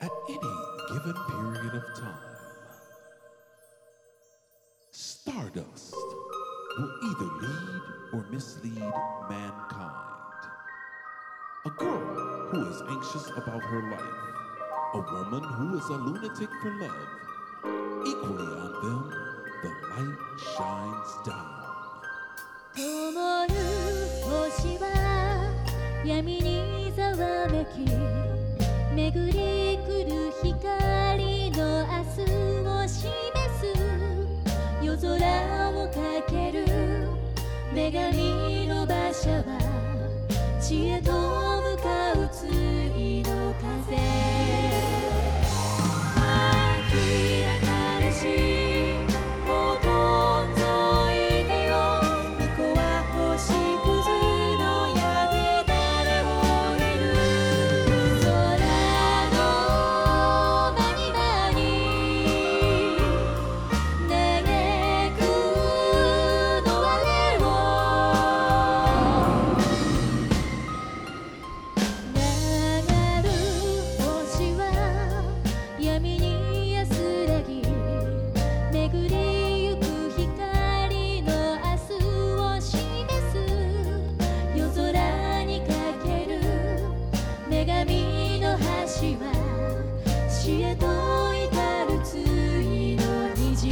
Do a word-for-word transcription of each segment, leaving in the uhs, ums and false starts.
At any given period of time, stardust will either lead or mislead mankind. A girl who is anxious about her life, a woman who is a lunatic for love. Equally on them, the light shines down. 灯る星は闇にざわめき、巡り来る光の明日を示す。夜空をかける女神の馬車は地へと向かう次の風。明らかなしもどんぞいてよ。巫女は星屑の屋根誰を見る。空の間に間に嘆くのあれを。流る星は闇に安らぎ、巡りゆく光の明日を示す。夜空にかける女神の橋は死へと至る次の虹。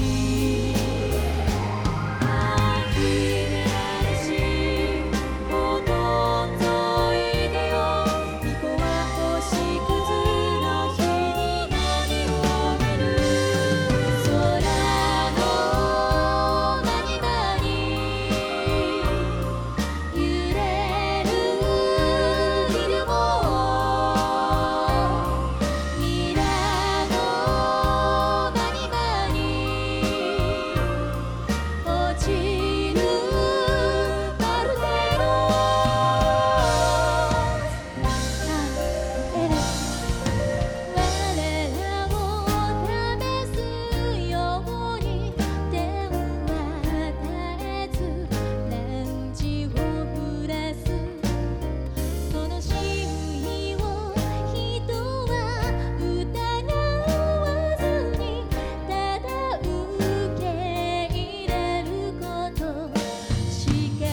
姫嵐もどんぞいてよ。巫女は星屑の日に何を見る。空の間に間に揺れるフィルムを。ミラの間に間に落ちるパルテノス。あエレ我らを試すように天は絶えずランチを降らす。その真意を人は疑わずにただ受け入れることしか。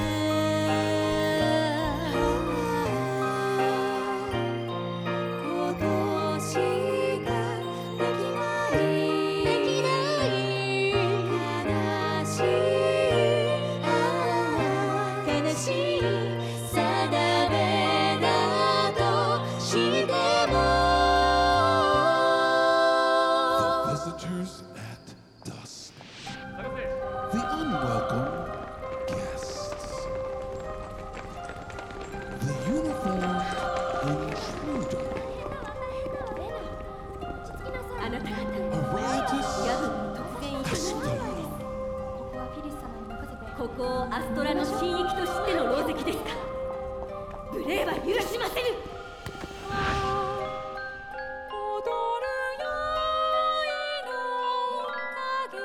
ことしかできないできない悲しいああ悲しい定めだとしても。 Visitors at dusk. The unwelcome guests. The uniformed intruder. あなた方 A riotous ヤブの突然移動 Astral. ここはフィリス様に任せて。 ここをアストラの神域と知っての狼藉ですか。無礼は許しませぬ。 踊る宵の影、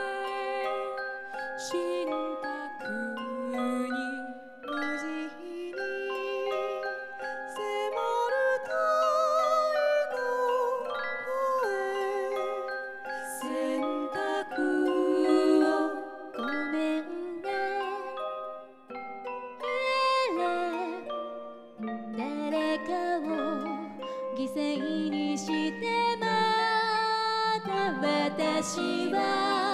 信託に無慈悲に迫る太陽の声。選択をごめんねエレン。誰かを犠牲にしてまた私は